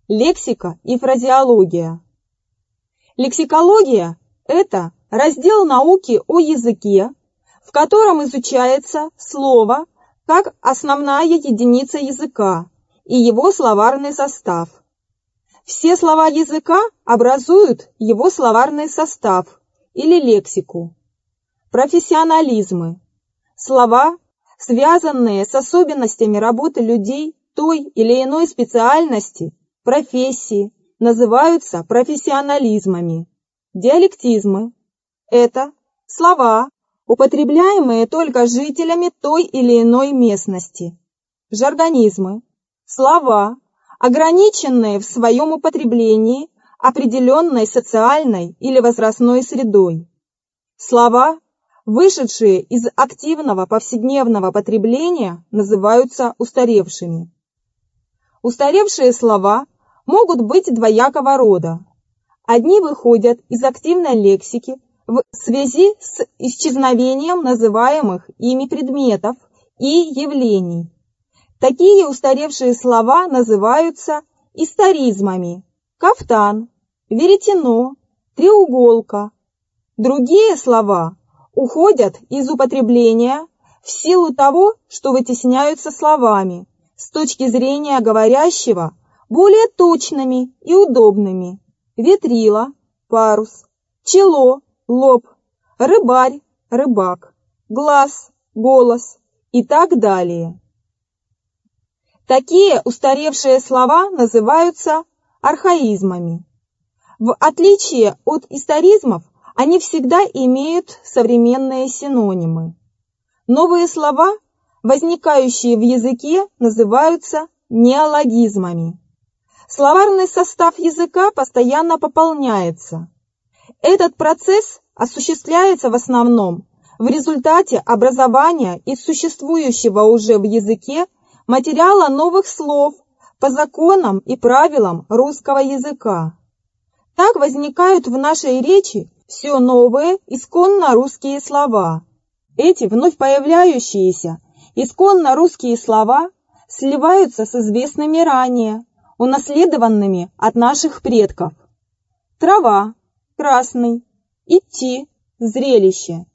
Лексика и фразеология. Лексикология – это раздел науки о языке, в котором изучается слово как основная единица языка и его словарный состав. Все слова языка образуют его словарный состав или лексику. Профессионализмы – слова, связанные с особенностями работы людей той или иной специальности, профессии, называются профессионализмами. Диалектизмы – это слова, употребляемые только жителями той или иной местности. Жаргонизмы – слова, ограниченные в своем употреблении определенной социальной или возрастной средой. Слова, вышедшие из активного повседневного потребления, называются устаревшими. Устаревшие слова могут быть двоякого рода. Одни выходят из активной лексики в связи с исчезновением называемых ими предметов и явлений. Такие устаревшие слова называются историзмами: кафтан, веретено, треуголка. Другие слова уходят из употребления в силу того, что вытесняются словами, с точки зрения говорящего, более точными и удобными: ветрила, парус, чело, лоб, рыбарь, рыбак, глаз, голос и так далее. Такие устаревшие слова называются архаизмами. В отличие от историзмов, они всегда имеют современные синонимы. Новые слова, возникающие в языке, называются неологизмами. Словарный состав языка постоянно пополняется. Этот процесс осуществляется в основном в результате образования из существующего уже в языке материала новых слов по законам и правилам русского языка. Так возникают в нашей речи все новые исконно русские слова. Эти вновь появляющиеся исконно русские слова сливаются с известными ранее, унаследованными от наших предков. Трава, красный, идти, зрелище.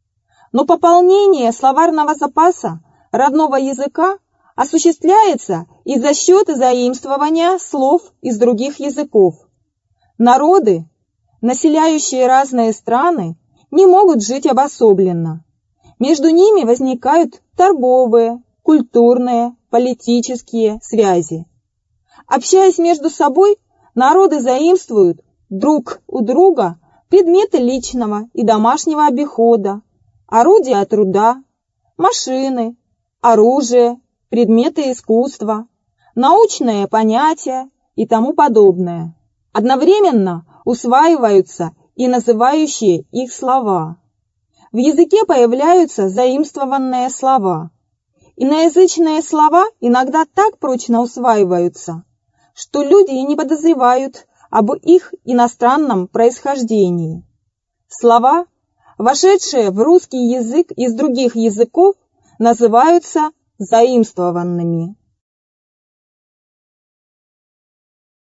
Но пополнение словарного запаса родного языка осуществляется и за счет заимствования слов из других языков. Народы, населяющие разные страны, не могут жить обособленно. Между ними возникают торговые, культурные, политические связи. Общаясь между собой, народы заимствуют друг у друга предметы личного и домашнего обихода, орудия труда, машины, оружие, предметы искусства, научные понятия и тому подобное. Одновременно усваиваются и называющие их слова. В языке появляются заимствованные слова. Иноязычные слова иногда так прочно усваиваются, что люди и не подозревают об их иностранном происхождении. Слова, вошедшие в русский язык из других языков, называются заимствованными.